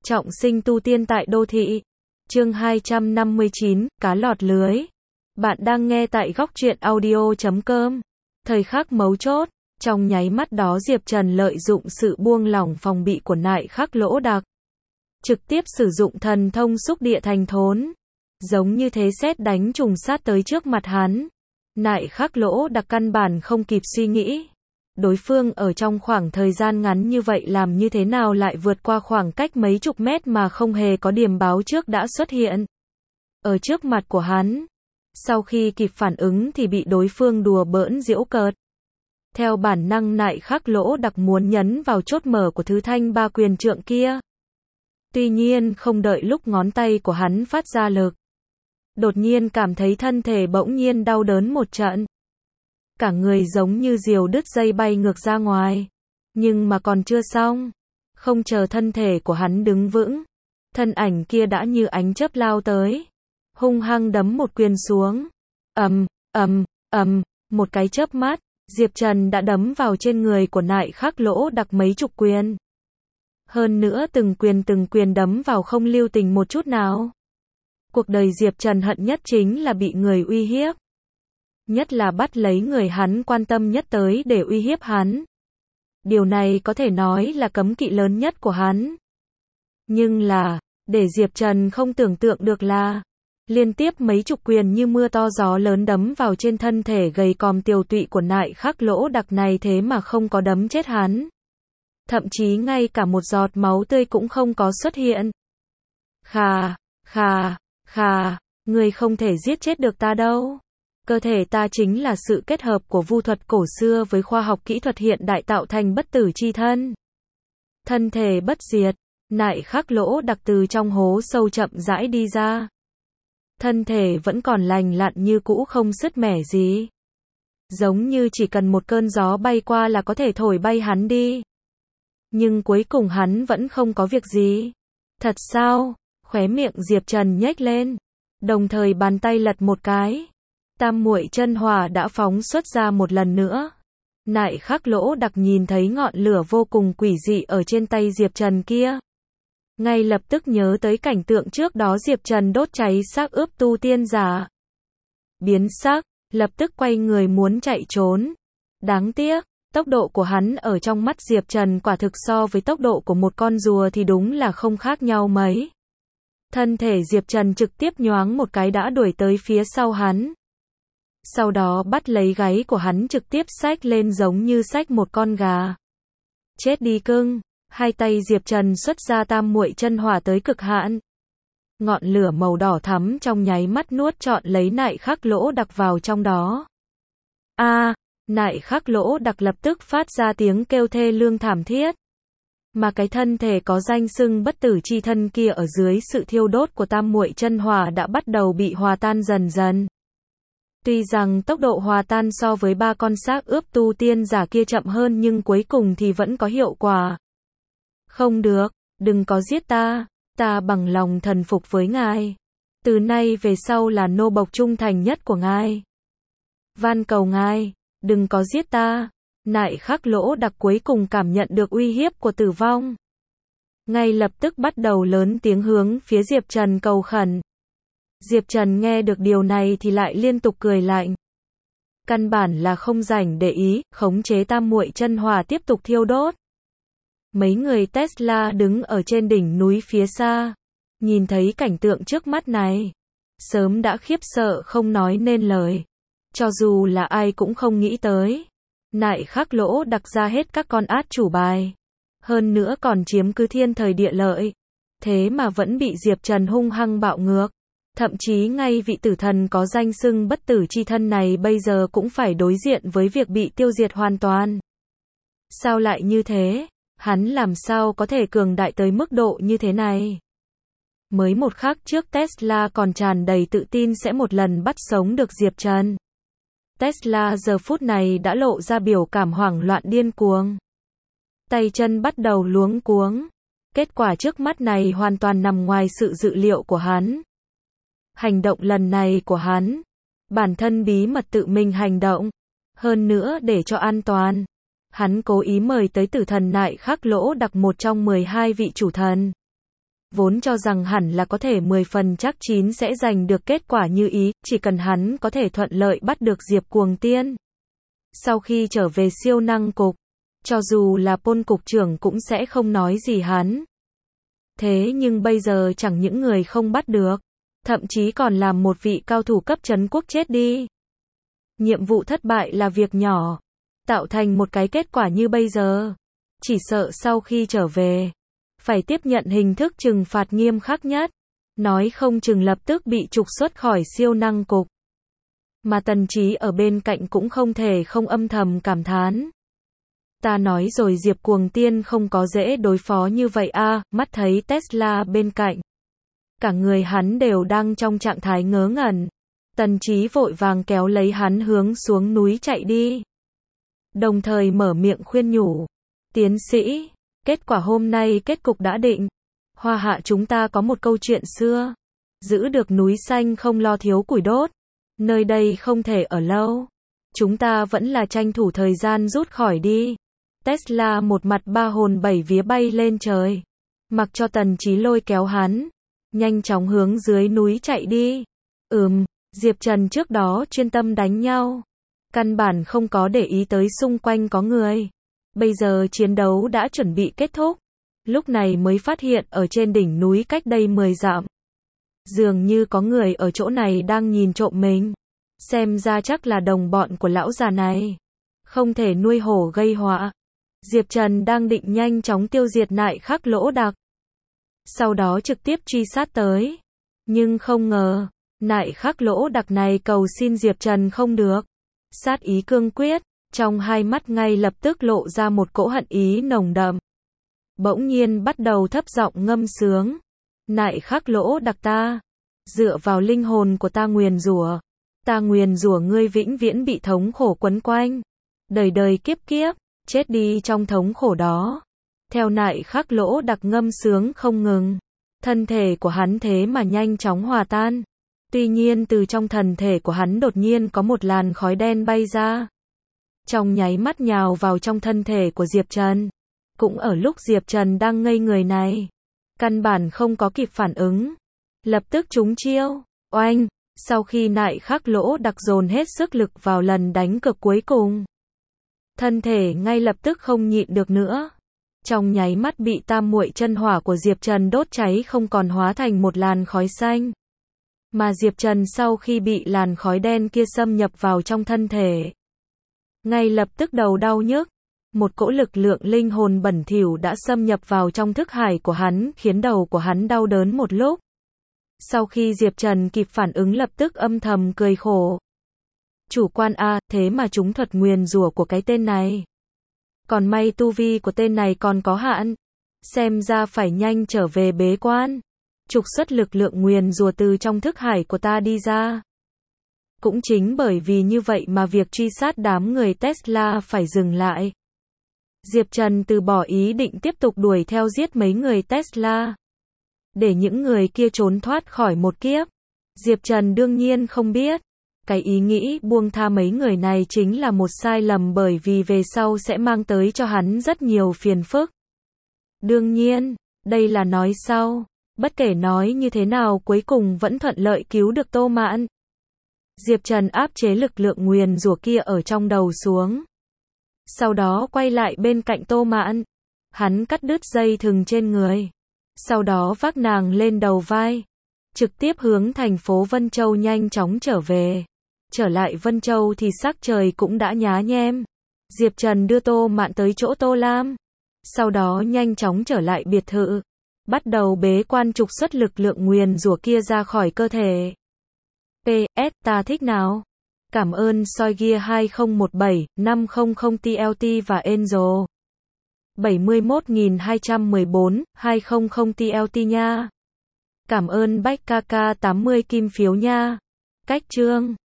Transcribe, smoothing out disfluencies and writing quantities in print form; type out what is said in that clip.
Trọng sinh tu tiên tại đô thị. Chương 259, cá lọt lưới. Bạn đang nghe tại góc truyện audio.com. Thời khắc mấu chốt, trong nháy mắt đó Diệp Trần lợi dụng sự buông lỏng phòng bị của Nại Khắc Lỗ Đặc, trực tiếp sử dụng thần thông xúc địa thành thốn, giống như thế sét đánh trùng sát tới trước mặt hắn. Nại Khắc Lỗ Đặc căn bản không kịp suy nghĩ, đối phương ở trong khoảng thời gian ngắn như vậy làm như thế nào lại vượt qua khoảng cách mấy chục mét mà không hề có điểm báo trước đã xuất hiện ở trước mặt của hắn. Sau khi kịp phản ứng thì bị đối phương đùa bỡn giễu cợt. Theo bản năng Nại Khắc Lỗ Đặc muốn nhấn vào chốt mở của thứ thanh ba quyền trượng kia. Tuy nhiên không đợi lúc ngón tay của hắn phát ra lực, đột nhiên cảm thấy thân thể bỗng nhiên đau đớn một trận. Cả người giống như diều đứt dây bay ngược ra ngoài. Nhưng mà còn chưa xong. Không chờ thân thể của hắn đứng vững, thân ảnh kia đã như ánh chớp lao tới, hung hăng đấm một quyền xuống. Một cái chớp mắt, Diệp Trần đã đấm vào trên người của Nại Khắc Lỗ Đặc mấy chục quyền. Hơn nữa từng quyền đấm vào không lưu tình một chút nào. Cuộc đời Diệp Trần hận nhất chính là bị người uy hiếp. Nhất là bắt lấy người hắn quan tâm nhất tới để uy hiếp hắn. Điều này có thể nói là cấm kỵ lớn nhất của hắn. Nhưng là, để Diệp Trần không tưởng tượng được là, liên tiếp mấy chục quyền như mưa to gió lớn đấm vào trên thân thể gầy còm tiều tụy của Nại Khắc Lỗ Đặc này thế mà không có đấm chết hắn. Thậm chí ngay cả một giọt máu tươi cũng không có xuất hiện. Khà, ngươi không thể giết chết được ta đâu. Cơ thể ta chính là sự kết hợp của vu thuật cổ xưa với khoa học kỹ thuật hiện đại tạo thành bất tử chi thân. Thân thể bất diệt, Nại Khắc Lỗ Đặc từ trong hố sâu chậm rãi đi ra. Thân thể vẫn còn lành lặn như cũ không sứt mẻ gì. Giống như chỉ cần một cơn gió bay qua là có thể thổi bay hắn đi. Nhưng cuối cùng hắn vẫn không có việc gì. Thật sao? Khóe miệng Diệp Trần nhếch lên, đồng thời bàn tay lật một cái. Tam muội chân hỏa đã phóng xuất ra một lần nữa. Nại Khắc Lỗ Đặc nhìn thấy ngọn lửa vô cùng quỷ dị ở trên tay Diệp Trần kia. Ngay lập tức nhớ tới cảnh tượng trước đó Diệp Trần đốt cháy xác ướp tu tiên giả. Biến sắc, lập tức quay người muốn chạy trốn. Đáng tiếc, tốc độ của hắn ở trong mắt Diệp Trần quả thực so với tốc độ của một con rùa thì đúng là không khác nhau mấy. Thân thể Diệp Trần trực tiếp nhoáng một cái đã đuổi tới phía sau hắn. Sau đó bắt lấy gáy của hắn trực tiếp xách lên giống như xách một con gà. Chết đi cưng. Hai tay Diệp Trần xuất ra tam muội chân hỏa tới cực hạn. Ngọn lửa màu đỏ thắm trong nháy mắt nuốt trọn lấy Nại Khắc Lỗ Đặc vào trong đó. Nại Khắc Lỗ Đặc lập tức phát ra tiếng kêu thê lương thảm thiết. Mà cái thân thể có danh xưng bất tử chi thân kia ở dưới sự thiêu đốt của tam muội chân hỏa đã bắt đầu bị hòa tan dần dần. Tuy rằng tốc độ hòa tan so với ba con xác ướp tu tiên giả kia chậm hơn nhưng cuối cùng thì vẫn có hiệu quả. Không được, đừng có giết ta, ta bằng lòng thần phục với ngài. Từ nay về sau là nô bộc trung thành nhất của ngài. Van cầu ngài, đừng có giết ta. Nại Khắc Lỗ Đặc cuối cùng cảm nhận được uy hiếp của tử vong. Ngay lập tức bắt đầu lớn tiếng hướng phía Diệp Trần cầu khẩn. Diệp Trần nghe được điều này thì lại liên tục cười lạnh. Căn bản là không rảnh để ý, khống chế tam muội chân hỏa tiếp tục thiêu đốt. Mấy người Tesla đứng ở trên đỉnh núi phía xa, nhìn thấy cảnh tượng trước mắt này, sớm đã khiếp sợ không nói nên lời. Cho dù là ai cũng không nghĩ tới, Nại Khắc Lỗ Đặc ra hết các con át chủ bài, hơn nữa còn chiếm cứ thiên thời địa lợi, thế mà vẫn bị Diệp Trần hung hăng bạo ngược. Thậm chí ngay vị tử thần có danh xưng bất tử chi thân này bây giờ cũng phải đối diện với việc bị tiêu diệt hoàn toàn. Sao lại như thế? Hắn làm sao có thể cường đại tới mức độ như thế này? Mới một khắc trước Tesla còn tràn đầy tự tin sẽ một lần bắt sống được Diệp Trần. Tesla giờ phút này đã lộ ra biểu cảm hoảng loạn điên cuồng. Tay chân bắt đầu luống cuống. Kết quả trước mắt này hoàn toàn nằm ngoài sự dự liệu của hắn. Hành động lần này của hắn, bản thân bí mật tự mình hành động. Hơn nữa để cho an toàn, hắn cố ý mời tới tử thần Nại Khắc Lỗ Đặc một trong 12 vị chủ thần. vốn cho rằng hẳn là có thể 10 phần chắc chín sẽ giành được kết quả như ý, chỉ cần hắn có thể thuận lợi bắt được Diệp Cuồng Tiên. Sau khi trở về siêu năng cục, cho dù là Pôn cục trưởng cũng sẽ không nói gì hắn. Thế nhưng bây giờ chẳng những người không bắt được, thậm chí còn làm một vị cao thủ cấp trấn quốc chết đi. Nhiệm vụ thất bại là việc nhỏ, tạo thành một cái kết quả như bây giờ, chỉ sợ sau khi trở về, phải tiếp nhận hình thức trừng phạt nghiêm khắc nhất, nói không chừng lập tức bị trục xuất khỏi siêu năng cục. Mà Tần Chí ở bên cạnh cũng không thể không âm thầm cảm thán. Ta nói rồi Diệp Cuồng Tiên không có dễ đối phó như vậy a. Mắt thấy Tesla bên cạnh, cả người hắn đều đang trong trạng thái ngớ ngẩn. Tần Chí vội vàng kéo lấy hắn hướng xuống núi chạy đi. Đồng thời mở miệng khuyên nhủ. Tiến sĩ, kết quả hôm nay kết cục đã định. Hoa Hạ chúng ta có một câu chuyện xưa. Giữ được núi xanh không lo thiếu củi đốt. Nơi đây không thể ở lâu. Chúng ta vẫn là tranh thủ thời gian rút khỏi đi. Tesla một mặt ba hồn bảy vía bay lên trời. Mặc cho Tần Chí lôi kéo hắn. Nhanh chóng hướng dưới núi chạy đi. Diệp Trần trước đó chuyên tâm đánh nhau. Căn bản không có để ý tới xung quanh có người. Bây giờ chiến đấu đã chuẩn bị kết thúc. Lúc này mới phát hiện ở trên đỉnh núi cách đây 10 dặm. Dường như có người ở chỗ này đang nhìn trộm mình. Xem ra chắc là đồng bọn của lão già này. Không thể nuôi hổ gây họa. Diệp Trần đang định nhanh chóng tiêu diệt Nại Khắc Lỗ Đặc. Sau đó trực tiếp truy sát tới. Nhưng không ngờ, Nại Khắc Lỗ Đặc này cầu xin Diệp Trần không được. Sát ý cương quyết, trong hai mắt ngay lập tức lộ ra một cỗ hận ý nồng đậm. Bỗng nhiên bắt đầu thấp giọng ngâm sướng. Nại Khắc Lỗ Đặc ta, dựa vào linh hồn của ta nguyền rủa. Ta nguyền rủa ngươi vĩnh viễn bị thống khổ quấn quanh. Đời đời kiếp kiếp, chết đi trong thống khổ đó. Theo Nại Khắc Lỗ Đặc ngâm sướng không ngừng. Thân thể của hắn thế mà nhanh chóng hòa tan. Tuy nhiên từ trong thân thể của hắn đột nhiên có một làn khói đen bay ra. Trong nháy mắt nhào vào trong thân thể của Diệp Trần. Cũng ở lúc Diệp Trần đang ngây người này. Căn bản không có kịp phản ứng. Lập tức trúng chiêu. Oanh! Sau khi Nại Khắc Lỗ Đặc dồn hết sức lực vào lần đánh cực cuối cùng. Thân thể ngay lập tức không nhịn được nữa. Trong nháy mắt bị tam muội chân hỏa của Diệp Trần đốt cháy không còn hóa thành một làn khói xanh. Mà Diệp Trần sau khi bị làn khói đen kia xâm nhập vào trong thân thể. Ngay lập tức đầu đau nhức. Một cỗ lực lượng linh hồn bẩn thỉu đã xâm nhập vào trong thức hải của hắn khiến đầu của hắn đau đớn một lúc. Sau khi Diệp Trần kịp phản ứng lập tức âm thầm cười khổ. Chủ quan a, thế mà chúng thuật nguyền rủa của cái tên này. Còn may tu vi của tên này còn có hạn. Xem ra phải nhanh trở về bế quan. Trục xuất lực lượng nguyền rủa từ trong thức hải của ta đi ra. Cũng chính bởi vì như vậy mà việc truy sát đám người Tesla phải dừng lại. Diệp Trần từ bỏ ý định tiếp tục đuổi theo giết mấy người Tesla. Để những người kia trốn thoát khỏi một kiếp. Diệp Trần đương nhiên không biết. Cái ý nghĩ buông tha mấy người này chính là một sai lầm bởi vì về sau sẽ mang tới cho hắn rất nhiều phiền phức. Đương nhiên, đây là nói sau. Bất kể nói như thế nào cuối cùng vẫn thuận lợi cứu được Tô Mạn. Diệp Trần áp chế lực lượng nguyền rủa kia ở trong đầu xuống. Sau đó quay lại bên cạnh Tô Mạn. Hắn cắt đứt dây thừng trên người. Sau đó vác nàng lên đầu vai. Trực tiếp hướng thành phố Vân Châu nhanh chóng trở về. Trở lại Vân Châu thì sắc trời cũng đã nhá nhem. Diệp Trần đưa Tô Mạn tới chỗ Tô Lam. Sau đó nhanh chóng trở lại biệt thự. Bắt đầu bế quan trục xuất lực lượng nguyền rủa kia ra khỏi cơ thể. PS, ta thích nào? Cảm ơn soi gear 2017, 500 TLT và Angel. 71.214, 200 TLT nha. Cảm ơn Bách KK 80 kim phiếu nha. Cách chương